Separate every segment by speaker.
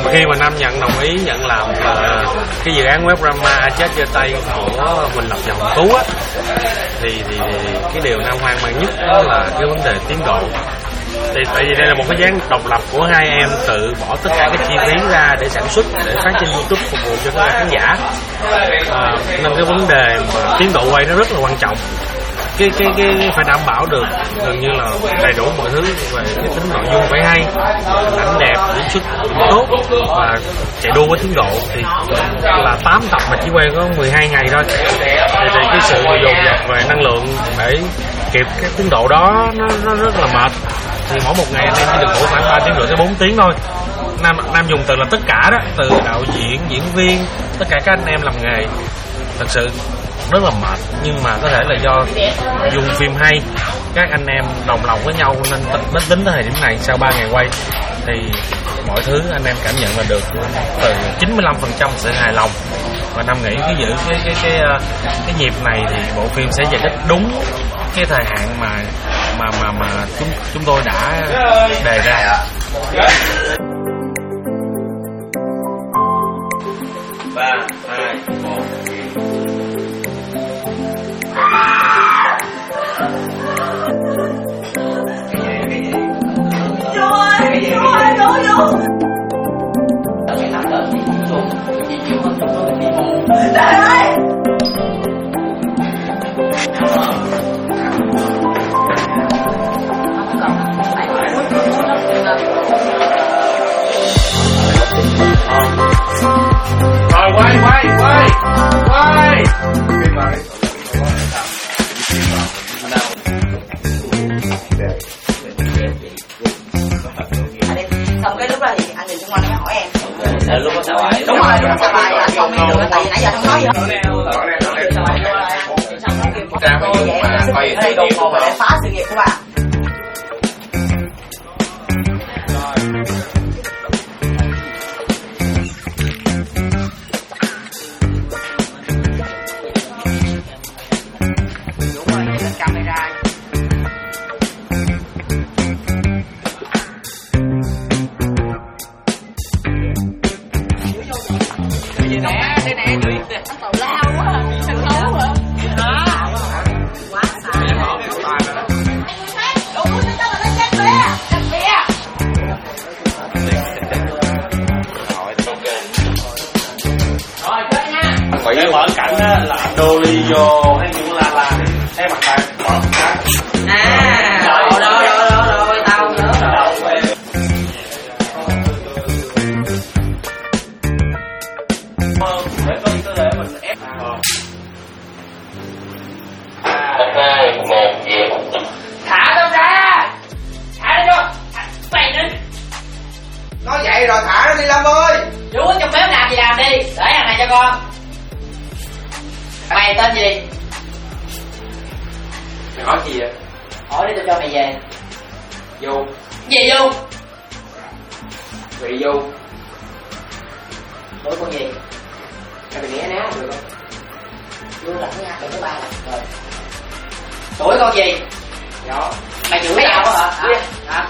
Speaker 1: khi mà Nam đồng ý nhận làm cái dự án web drama Chết Giơ Tay của Huỳnh Lập và Hồng Tú á, thì cái điều Nam hoang mang nhất đó là cái vấn đề tiến độ. Thì tại vì đây là một cái dự án độc lập của hai em tự bỏ tất cả cái chi phí ra để sản xuất, để phát trên YouTube phục vụ cho các khán giả, nên cái vấn đề mà tiến độ quay nó rất là quan trọng. Cái phải đảm bảo được gần như là đầy đủ mọi thứ về cái tính nội dung phải hay, hình ảnh đẹp, diễn xuất tốt và chạy đua với tiến độ. Thì là 8 tập mà chỉ quay có 12 ngày thôi, thì cái sự dồn dập về năng lượng để kịp cái tiến độ đó nó rất là mệt. Thì mỗi một ngày anh em chỉ được ngủ khoảng 3 tiếng rưỡi tới 4 tiếng thôi. Nam dùng từ là tất cả đó, từ đạo diễn, diễn viên, tất cả các anh em làm nghề thật sự rất là mệt, nhưng mà có thể là do dùng phim hay, các anh em đồng lòng với nhau nên tính tới thời điểm này sau 3 ngày quay thì mọi thứ anh em cảm nhận là được từ 95% sự hài lòng. Và Nam nghĩ cái giữ cái nhịp này thì bộ phim sẽ giải thích đúng cái thời hạn mà chúng tôi đã đề ra.
Speaker 2: 3, 2, 1.
Speaker 3: Trời ơi!
Speaker 2: Rồi quay.
Speaker 3: Xong cái lúc đó thì anh Đình Trung Anh mới hỏi em.
Speaker 2: Lúc đó xà bài.
Speaker 3: Đúng rồi, lúc đó xà bài anh không biết được, tại vì nãy giờ không nói gì hết. Vậy ở đây đột ngột để phá sự nghiệp của bạn. Đúng rồi, cái lên camera. Đây nè, tàu lao quá, sân khấu hả? Quá xa. Đủ cho tao là lên chân bia. Rồi, chơi nha.
Speaker 2: Cái mở cảnh á là Dolly vô hay những la thấy mặt tay bỏ cái.
Speaker 3: Rồi, tao nhớ rồi. Thả tao ra. Thả đi cho. Mày đi.
Speaker 4: Nói vậy rồi thả nó đi Lâm ơi.
Speaker 3: Chú ở trong bếp làm gì làm đi. Để hàng này cho con. Mày tên gì?
Speaker 4: Mày hỏi gì vậy?
Speaker 3: Hỏi đi tao cho mày về.
Speaker 4: Du.
Speaker 3: Gì Du?
Speaker 4: Vị Du.
Speaker 3: Đuổi con gì?
Speaker 4: Mày nghe ná được không?
Speaker 3: Du là thứ hai, thứ ba rồi. Đuổi con gì?
Speaker 4: Đó.
Speaker 3: Mày chửi tao hả? Hả?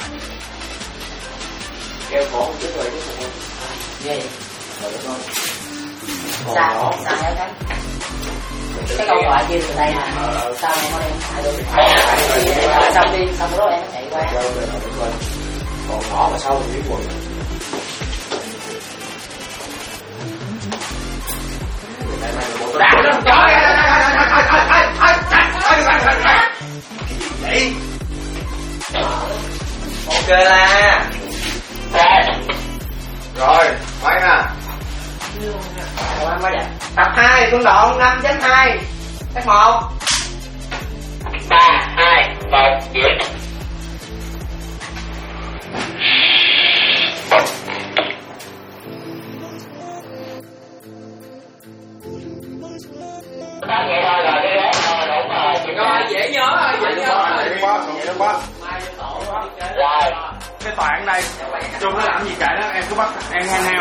Speaker 4: Kêu khổ một chút rồi chứ không.
Speaker 3: Gì? Sao hết đấy? Cái câu gọi kia từ đây là sao em có đem thả được? Xong đi, xong đó em nó chạy qua.
Speaker 4: Còn nhỏ mà sao mình biết quần. Ok la. Rồi, quay nè. Tập 2, phân đoạn 5.2. Cách 1.
Speaker 2: 3, 2, 1, chuyển. Vậy thôi rồi, đi đó rồi, đúng rồi.
Speaker 4: Rồi, dễ nhớ rồi, dễ nhớ rồi.
Speaker 2: Rồi.
Speaker 1: Cái đoạn này Trung nó làm gì kệ đó, em cứ bắt em handheld.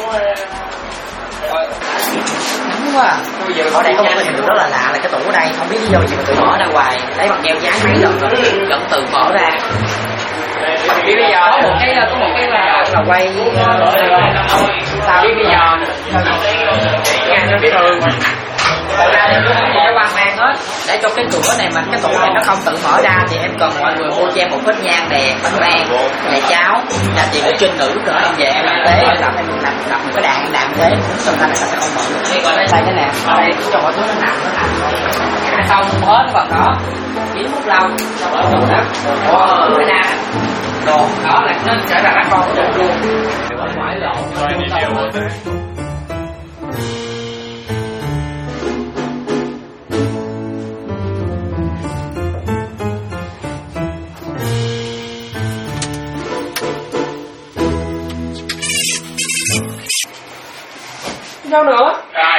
Speaker 3: Đúng quá. Ở đây có một cái hiện tượng rất là lạ là cái tủ ở đây không biết lý do gì mà tụi mở ra hoài, lấy bằng keo dán mấy lần rồi vẫn tự mở ra. Bây giờ có một cái đoạn là quay sao bây giờ nghe biết thường thật ra thì cái quan mang hết để cho cái cửa này mà cái tủ này nó không tự mở ra thì em cần mọi người mua cho em một ít nhang đèn bánh rang lại cháo là chị của Trinh nữ nữa em về em tế em làm một cái đạn thế xong ra là sẽ không mở được đây cái nè đây cho mọi thứ nó nằm xong hết vào đó chỉ hút lâu xong ở tủ nè cái đa đồ đó là nó sẽ là con luôn phải lộn sao nữa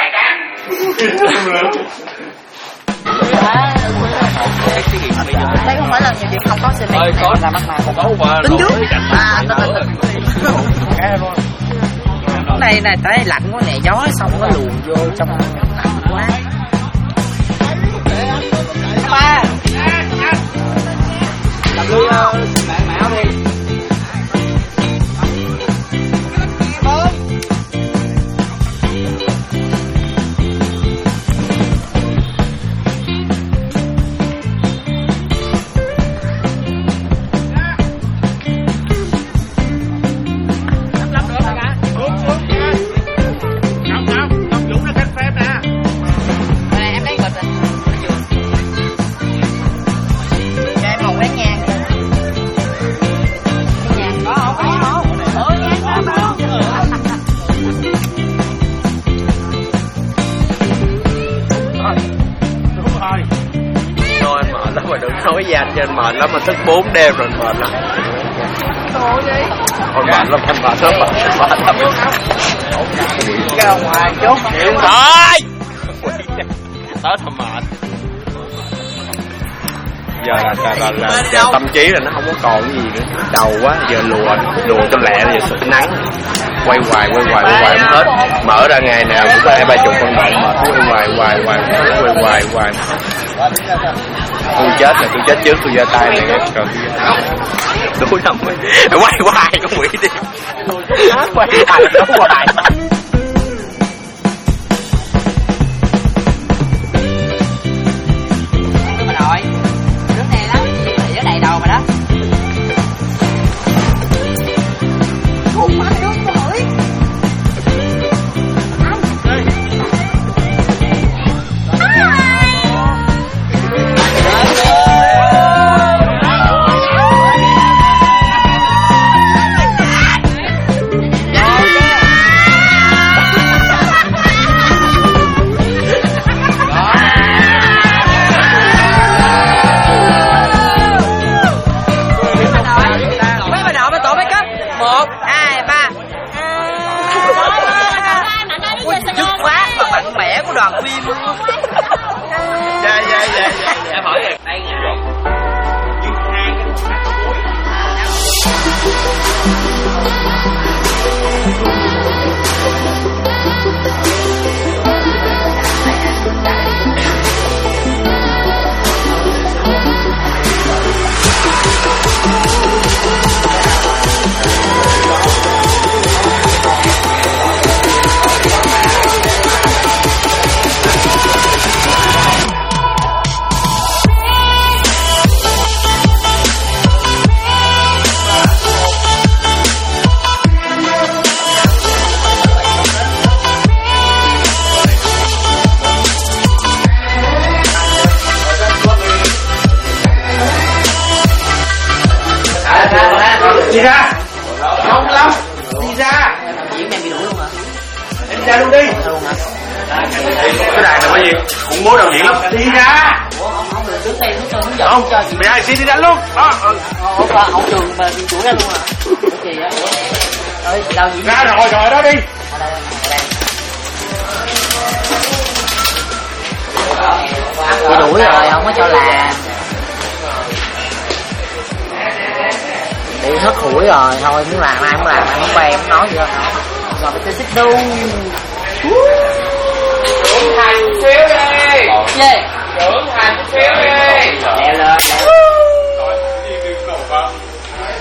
Speaker 3: đây không phải là nhiệm vụ không có xe máy là mắc mà tính trước này này tới lạnh quá nè gió xong nó luồn vô trong lạnh quá ba làm đi bạn mạo đi
Speaker 5: nói với anh cho anh mệt lắm, anh thức 4 đêm rồi mệt lắm. Thôi mệt lắm, anh mệt lắm.
Speaker 3: ra ngoài chốt
Speaker 5: điện thoại tới thầm mệt. Giờ tâm trí là nó không có còn cái gì nữa, đầu quá giờ lùa cho lẹ giờ sụp nắng, quay hoài không hết, mở ra ngày nào cũng có 20-30 con động mệt, quay hoài. Tôi chết là tôi chết trước, tôi giơ tay này còn đuối lắm, quay hoài con quỷ đi, quay hoài.
Speaker 3: Em hỏi đây ngày
Speaker 2: đi ra không lắm đi ra
Speaker 3: em bị đuổi luôn hả?
Speaker 2: Em ra luôn đi. Cái đài này có gì cũng bố đạo diễn lắm. Đi ra.
Speaker 3: Không được trước đây hướng dẫn
Speaker 2: không
Speaker 3: cho chị.
Speaker 2: mày ai xin đi đánh luôn. Đó.
Speaker 3: Hậu trường mà bị đuổi ra luôn à? Cái gì á? Ơi đạo diễn
Speaker 2: ra rồi đó đi.
Speaker 3: Bị đuổi rồi không có cho làm. Bị hết hủi rồi, thôi muốn làm ai không quen không nói gì đâu. Rồi mình sẽ đu.
Speaker 4: Trưởng thành chút xíu đi.
Speaker 3: Gì?
Speaker 4: Trưởng thành chút xíu đi.
Speaker 3: Lẹ lên.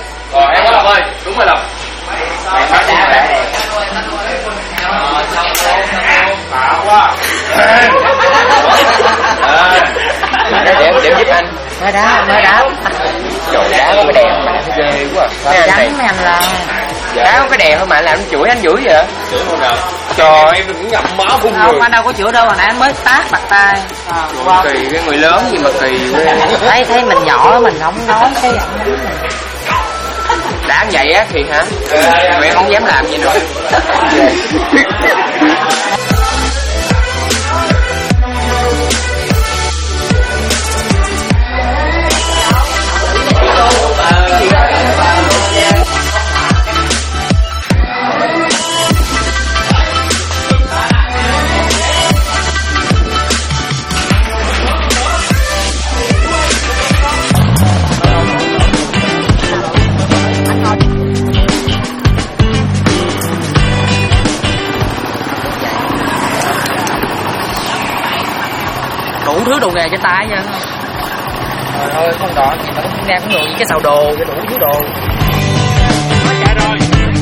Speaker 5: Để giúp anh.
Speaker 3: Mới đá.
Speaker 5: Trời, đá có cái đèn mà nó ghê quá.
Speaker 3: Trắng mấy anh là
Speaker 5: Đá có cái đèn thôi mà làm anh chửi vậy? Chửi không nào? Trời, em đừng ngậm máu không
Speaker 3: không, anh đâu có chữa đâu, hồi nãy anh mới tát bạc tay.
Speaker 5: Kỳ, cái người lớn gì mà kỳ
Speaker 3: quá. Thấy mình nhỏ mình không nói cái
Speaker 5: đã vậy á thì hả? Mẹ không dám làm gì nữa.
Speaker 3: đủ thứ đồ nghề trên tay nha. Trời ơi, con đỏ gì mà cũng nghe cũng đồ, cái xào đồ, cái đủ thứ đồ. Chạy rồi.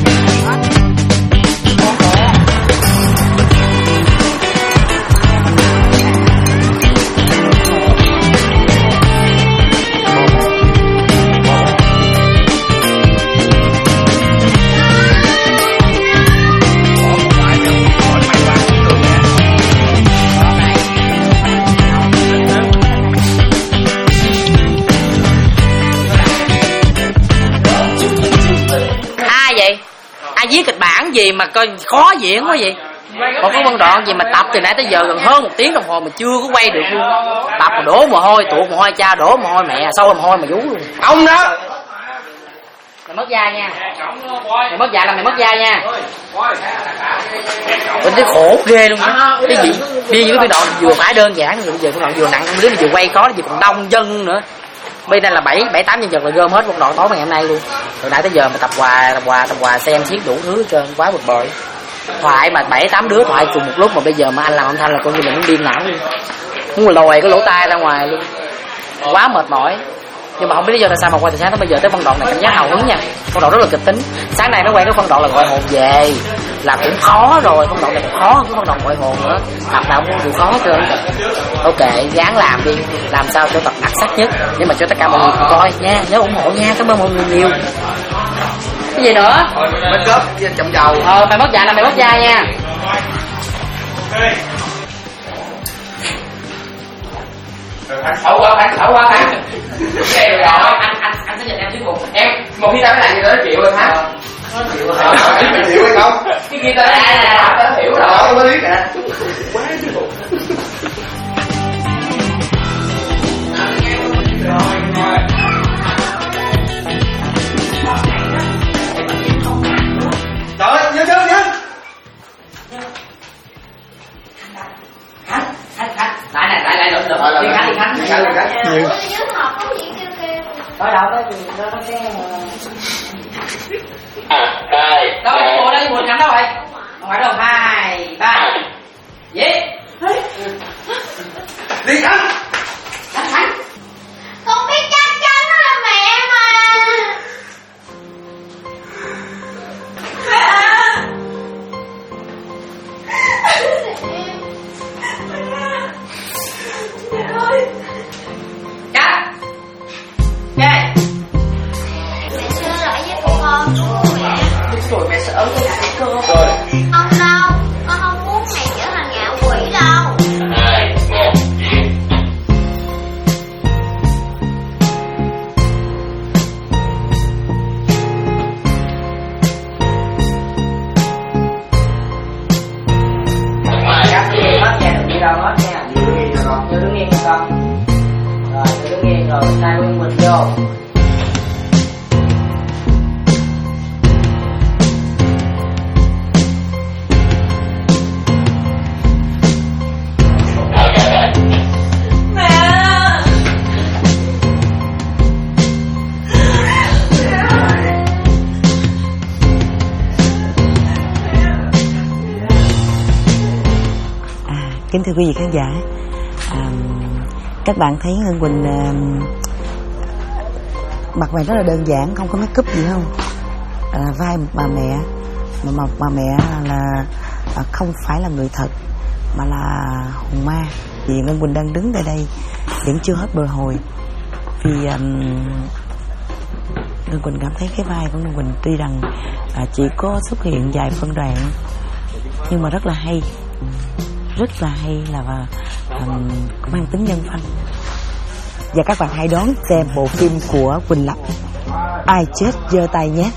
Speaker 3: Ai viết kịch bản gì mà coi khó diễn quá vậy? Còn có phân đoạn gì mà tập từ nãy tới giờ gần hơn 1 tiếng đồng hồ mà chưa có quay được luôn. Tập mà đổ mồ hôi, tuột mồ hôi cha, đổ mồ hôi mẹ, sâu mồ hôi mà vú luôn.
Speaker 5: Ông đó
Speaker 3: Mày mất da nha. Mày mất da là mày mất da nha. Mình thấy khổ ghê luôn á. Cái gì? Đi những cái đoạn vừa phải đơn giản rồi bây giờ phân đoạn vừa nặng, đứa vừa quay khó, vừa còn đông dân nữa. Bây giờ là 7-8 nhân vật là gom hết một đoạn tối ngày hôm nay luôn. Từ nãy tới giờ mà tập quà xem xiết đủ thứ hết trơn, quá bực bội. Thoại mà 7-8 đứa thoại cùng một lúc mà bây giờ mà anh làm âm thanh là coi như mình muốn điên não luôn. Muốn lòi cái lỗ tai ra ngoài luôn. Quá mệt mỏi. Nhưng mà không biết lý do tại sao mà qua từ sáng tới bây giờ tới phân đoạn này cảm giác hào hứng nha. Phân đoạn rất là kịch tính. Sáng nay nó quen cái phân đoạn là gọi hồn về, làm cũng khó rồi, phân đoạn này cũng khó hơn cái phân đoạn gọi hồn nữa. Tập nào cũng chịu khó trơn. Ok, gắng làm đi, làm sao cho tập đặc sắc nhất để mà cho tất cả mọi người cùng coi nha, nhớ ủng hộ nha, cảm ơn mọi người nhiều. Cái gì nữa?
Speaker 5: make up với chậm dầu.
Speaker 3: Mày mất da là mày mất da nha. Thấu qua bạn. Vậy rồi, anh sẽ nhìn em thuyết phục. Em, một khi ta mới làm gì đó chịu rồi hả?
Speaker 5: Chịu hay không?
Speaker 3: Cái kia ta đã hiểu rồi.
Speaker 5: Đó, mới biết nè.
Speaker 3: Quá thuyết phục.
Speaker 5: Trời, nhớ.
Speaker 3: Lại được. Đi khánh. Ở đâu có gì đó nó cái đâu bộ đây buồn khánh đâu rồi? Ngoài đâu 2, 3. Gì?
Speaker 5: Đi khánh.
Speaker 6: Con biết chắc chắn nó là mẹ mà. Mẹ ơi.
Speaker 3: Cắt. Ok.
Speaker 6: Mẹ xin lỗi với con mẹ.
Speaker 3: Rồi mẹ sợ cái này cơ.
Speaker 6: Không đâu, con không muốn mẹ trở thành ngạo quỷ đâu.
Speaker 2: 2, 1, diễn.
Speaker 3: Cắt đi hết nha, đừng đi đâu hết nha. Đưa đứng nghiêng cho con. Rồi, đưa đứng nghiêng rồi, tay của mình vô.
Speaker 7: Kính thưa quý vị khán giả, các bạn thấy Ngân Quỳnh mặt mày rất là đơn giản, không có make up gì không? Vai một bà mẹ, mà một bà mẹ là không phải là người thật, mà là hồn ma. Vì Ngân Quỳnh đang đứng tại đây vẫn chưa hết bồi hồi. Vì Ngân Quỳnh cảm thấy cái vai của Ngân Quỳnh tuy rằng chỉ có xuất hiện vài phân đoạn nhưng mà rất là hay, là có mang tính nhân văn. Và các bạn hãy đón xem bộ phim của Quỳnh Lập Ai Chết Giơ Tay nhé.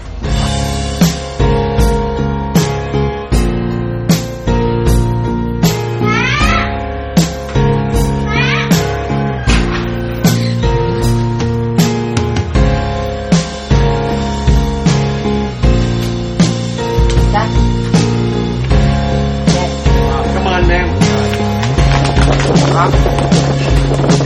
Speaker 1: Cảm ơn em.